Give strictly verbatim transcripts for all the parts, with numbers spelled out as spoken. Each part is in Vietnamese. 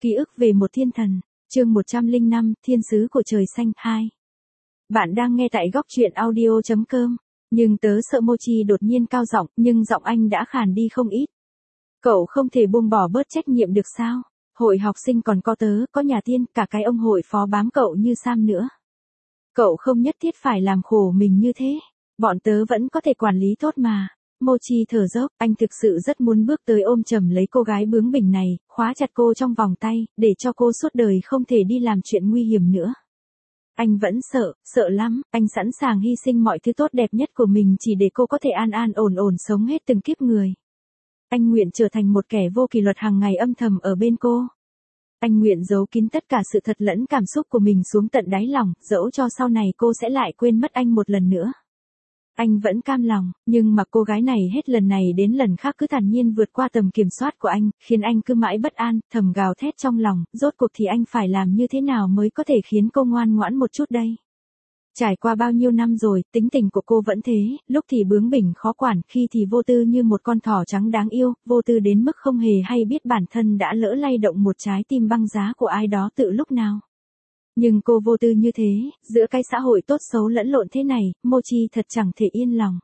Ký ức về một thiên thần, chương một trăm lẻ năm, Thiên sứ của trời xanh hai. Bạn đang nghe tại góc truyện audio chấm com, nhưng tớ sợ Mochi đột nhiên cao giọng, nhưng giọng anh đã khàn đi không ít. Cậu không thể buông bỏ bớt trách nhiệm được sao? Hội học sinh còn có tớ, có nhà tiên, cả cái ông hội phó bám cậu như Sam nữa. Cậu không nhất thiết phải làm khổ mình như thế, bọn tớ vẫn có thể quản lý tốt mà. Mochi thở dốc, anh thực sự rất muốn bước tới ôm chầm lấy cô gái bướng bỉnh này, khóa chặt cô trong vòng tay, để cho cô suốt đời không thể đi làm chuyện nguy hiểm nữa. Anh vẫn sợ, sợ lắm, anh sẵn sàng hy sinh mọi thứ tốt đẹp nhất của mình chỉ để cô có thể an an ổn ổn sống hết từng kiếp người. Anh nguyện trở thành một kẻ vô kỷ luật hàng ngày âm thầm ở bên cô. Anh nguyện giấu kín tất cả sự thật lẫn cảm xúc của mình xuống tận đáy lòng, dẫu cho sau này cô sẽ lại quên mất anh một lần nữa. Anh vẫn cam lòng, nhưng mà cô gái này hết lần này đến lần khác cứ thản nhiên vượt qua tầm kiểm soát của anh, khiến anh cứ mãi bất an, thầm gào thét trong lòng, rốt cuộc thì anh phải làm như thế nào mới có thể khiến cô ngoan ngoãn một chút đây. Trải qua bao nhiêu năm rồi, tính tình của cô vẫn thế, lúc thì bướng bỉnh khó quản, khi thì vô tư như một con thỏ trắng đáng yêu, vô tư đến mức không hề hay biết bản thân đã lỡ lay động một trái tim băng giá của ai đó tự lúc nào. Nhưng cô vô tư như thế, giữa cái xã hội tốt xấu lẫn lộn thế này, Mochi thật chẳng thể yên lòng.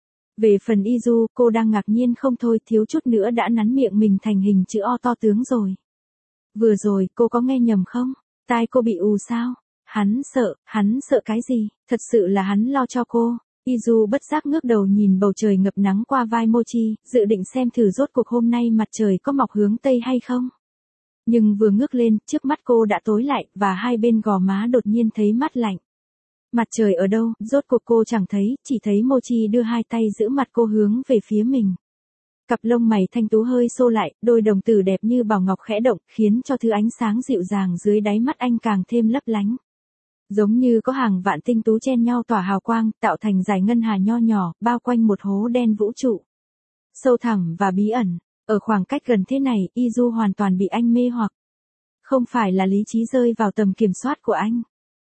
Về phần Izu, cô đang ngạc nhiên không thôi, thiếu chút nữa đã nắn miệng mình thành hình chữ O to tướng rồi. Vừa rồi, cô có nghe nhầm không? Tai cô bị ù sao? Hắn sợ, hắn sợ cái gì? Thật sự là hắn lo cho cô. Izu bất giác ngước đầu nhìn bầu trời ngập nắng qua vai Mochi, dự định xem thử rốt cuộc hôm nay mặt trời có mọc hướng Tây hay không. Nhưng vừa ngước lên, trước mắt cô đã tối lại, và hai bên gò má đột nhiên thấy mát lạnh. Mặt trời ở đâu, rốt cuộc cô chẳng thấy, chỉ thấy Mochi đưa hai tay giữ mặt cô hướng về phía mình. Cặp lông mày thanh tú hơi xô lại, đôi đồng tử đẹp như bảo ngọc khẽ động, khiến cho thứ ánh sáng dịu dàng dưới đáy mắt anh càng thêm lấp lánh. Giống như có hàng vạn tinh tú chen nhau tỏa hào quang, tạo thành dải ngân hà nho nhỏ, bao quanh một hố đen vũ trụ. Sâu thẳm và bí ẩn. Ở khoảng cách gần thế này, Izu hoàn toàn bị anh mê hoặc. Không phải là lý trí rơi vào tầm kiểm soát của anh,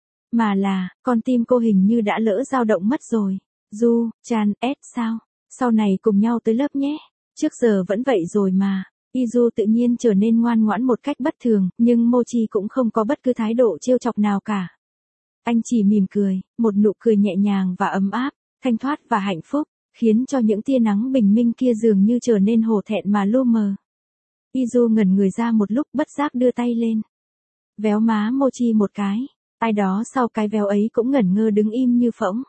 mà là, con tim cô hình như đã lỡ dao động mất rồi. Du, Chan, S sao? Sau này cùng nhau tới lớp nhé. Trước giờ vẫn vậy rồi mà. Izu tự nhiên trở nên ngoan ngoãn một cách bất thường, nhưng Mochi cũng không có bất cứ thái độ trêu chọc nào cả. Anh chỉ mỉm cười, một nụ cười nhẹ nhàng và ấm áp, thanh thoát và hạnh phúc, khiến cho những tia nắng bình minh kia dường như trở nên hổ thẹn mà lu mờ. Izu ngẩn người ra một lúc, bất giác đưa tay lên. Véo má Mochi một cái. Ai đó sau cái véo ấy cũng ngẩn ngơ đứng im như phỗng.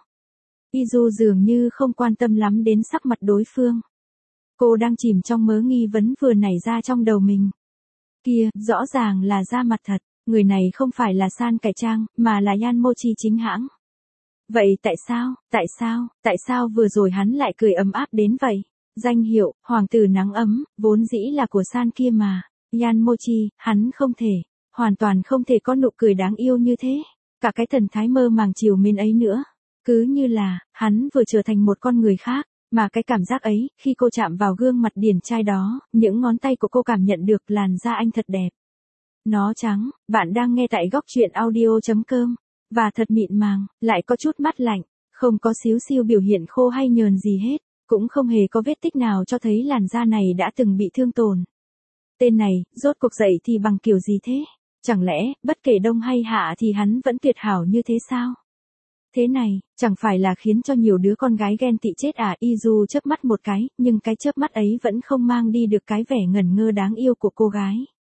Izu dường như không quan tâm lắm đến sắc mặt đối phương. Cô đang chìm trong mớ nghi vấn vừa nảy ra trong đầu mình. Kia, rõ ràng là da mặt thật, người này không phải là San cải trang, mà là Yan Mochi chính hãng. Vậy tại sao, tại sao, tại sao vừa rồi hắn lại cười ấm áp đến vậy? Danh hiệu, hoàng tử nắng ấm, vốn dĩ là của San kia mà. Yan Mochi, hắn không thể, hoàn toàn không thể có nụ cười đáng yêu như thế. Cả cái thần thái mơ màng chiều mến ấy nữa. Cứ như là, hắn vừa trở thành một con người khác. Mà cái cảm giác ấy, khi cô chạm vào gương mặt điển trai đó, những ngón tay của cô cảm nhận được làn da anh thật đẹp. Nó trắng, bạn đang nghe tại góc truyện audio chấm com. Và thật mịn màng, lại có chút mát lạnh, không có xíu xiu biểu hiện khô hay nhờn gì hết, cũng không hề có vết tích nào cho thấy làn da này đã từng bị thương tổn. Tên này, rốt cuộc dậy thì bằng kiểu gì thế? Chẳng lẽ, bất kể đông hay hạ thì hắn vẫn tuyệt hảo như thế sao? Thế này, chẳng phải là khiến cho nhiều đứa con gái ghen tị chết à? Izu chớp mắt một cái, nhưng cái chớp mắt ấy vẫn không mang đi được cái vẻ ngẩn ngơ đáng yêu của cô gái.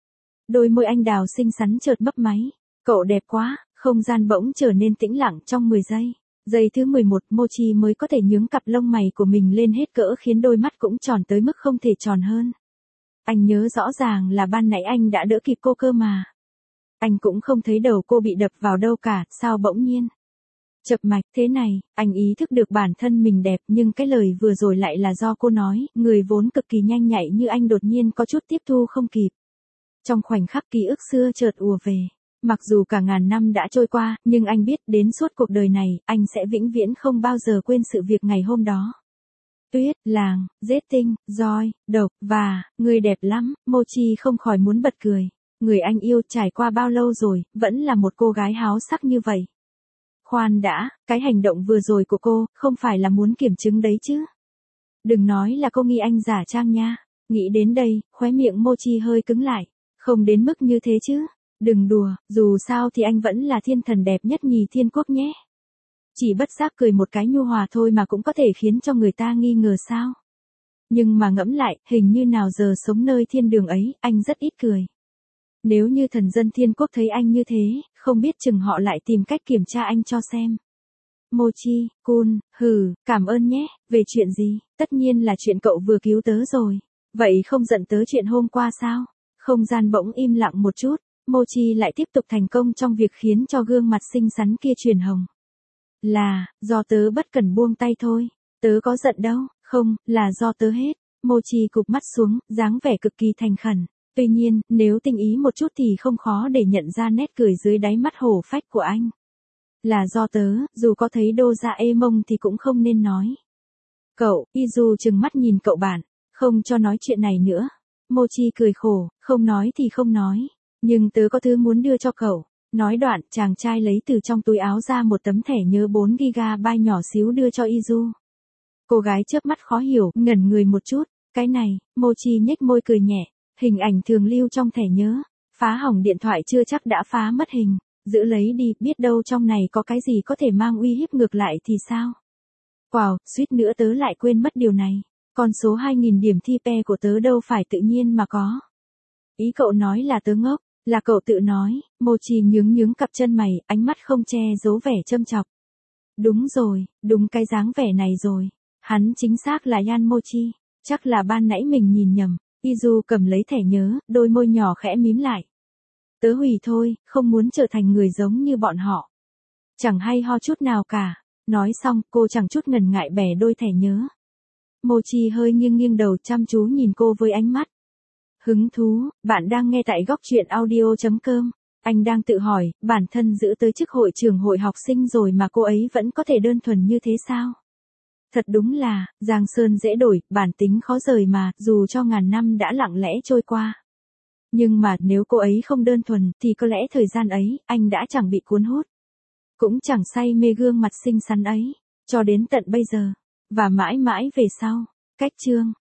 Đôi môi anh đào xinh xắn chợt mấp máy. Cậu đẹp quá. Không gian bỗng trở nên tĩnh lặng trong mười giây. Giây thứ mười một, Mochi mới có thể nhướng cặp lông mày của mình lên hết cỡ khiến đôi mắt cũng tròn tới mức không thể tròn hơn. Anh nhớ rõ ràng là ban nãy anh đã đỡ kịp cô cơ mà. Anh cũng không thấy đầu cô bị đập vào đâu cả, sao bỗng nhiên. Chập mạch thế này, anh ý thức được bản thân mình đẹp nhưng cái lời vừa rồi lại là do cô nói, người vốn cực kỳ nhanh nhạy như anh đột nhiên có chút tiếp thu không kịp. Trong khoảnh khắc ký ức xưa chợt ùa về. Mặc dù cả ngàn năm đã trôi qua, nhưng anh biết đến suốt cuộc đời này, anh sẽ vĩnh viễn không bao giờ quên sự việc ngày hôm đó. Tuyết, làng, giết tinh, roi, độc, và, người đẹp lắm, Mochi không khỏi muốn bật cười. Người anh yêu trải qua bao lâu rồi, vẫn là một cô gái háo sắc như vậy. Khoan đã, cái hành động vừa rồi của cô, không phải là muốn kiểm chứng đấy chứ. Đừng nói là cô nghi anh giả trang nha. Nghĩ đến đây, khóe miệng Mochi hơi cứng lại. Không đến mức như thế chứ. Đừng đùa, dù sao thì anh vẫn là thiên thần đẹp nhất nhì thiên quốc nhé. Chỉ bất giác cười một cái nhu hòa thôi mà cũng có thể khiến cho người ta nghi ngờ sao. Nhưng mà ngẫm lại, hình như nào giờ sống nơi thiên đường ấy, anh rất ít cười. Nếu như thần dân thiên quốc thấy anh như thế, không biết chừng họ lại tìm cách kiểm tra anh cho xem. Mochi, Kun, hừ, cảm ơn nhé, về chuyện gì, tất nhiên là chuyện cậu vừa cứu tớ rồi. Vậy không giận tớ chuyện hôm qua sao? Không gian bỗng im lặng một chút, Mochi lại tiếp tục thành công trong việc khiến cho gương mặt xinh xắn kia chuyển hồng. Là, do tớ bất cẩn buông tay thôi, tớ có giận đâu, không, là do tớ hết. Mochi cụp mắt xuống, dáng vẻ cực kỳ thành khẩn. Tuy nhiên, nếu tinh ý một chút thì không khó để nhận ra nét cười dưới đáy mắt hổ phách của anh. Là do tớ, dù có thấy Doraemon thì cũng không nên nói. Cậu, Izu trừng mắt nhìn cậu bạn, không cho nói chuyện này nữa. Mochi cười khổ, không nói thì không nói, nhưng tớ có thứ muốn đưa cho cậu. Nói đoạn, chàng trai lấy từ trong túi áo ra một tấm thẻ nhớ bốn gi ga bai nhỏ xíu đưa cho Izu. Cô gái chớp mắt khó hiểu, ngẩn người một chút, cái này, Mochi nhếch môi cười nhẹ, hình ảnh thường lưu trong thẻ nhớ, phá hỏng điện thoại chưa chắc đã phá mất hình, giữ lấy đi, biết đâu trong này có cái gì có thể mang uy hiếp ngược lại thì sao. Wow, suýt nữa tớ lại quên mất điều này, con số hai nghìn điểm thi pe của tớ đâu phải tự nhiên mà có. Ý cậu nói là tớ ngốc, là cậu tự nói. Mochi nhướng nhướng cặp chân mày, ánh mắt không che giấu vẻ châm chọc. Đúng rồi, đúng cái dáng vẻ này rồi. Hắn chính xác là Yan Mochi, chắc là ban nãy mình nhìn nhầm. Izu cầm lấy thẻ nhớ, đôi môi nhỏ khẽ mím lại. Tớ hủy thôi, không muốn trở thành người giống như bọn họ. Chẳng hay ho chút nào cả. Nói xong, cô chẳng chút ngần ngại bẻ đôi thẻ nhớ. Mochi hơi nghiêng nghiêng đầu chăm chú nhìn cô với ánh mắt hứng thú. Bạn đang nghe tại góc truyện audio chấm com. Anh đang tự hỏi, bản thân giữ tới chức hội trưởng hội học sinh rồi mà cô ấy vẫn có thể đơn thuần như thế sao? Thật đúng là, giang sơn dễ đổi, bản tính khó rời mà, dù cho ngàn năm đã lặng lẽ trôi qua. Nhưng mà, nếu cô ấy không đơn thuần, thì có lẽ thời gian ấy, anh đã chẳng bị cuốn hút. Cũng chẳng say mê gương mặt xinh xắn ấy, cho đến tận bây giờ. Và mãi mãi về sau. Cách chương.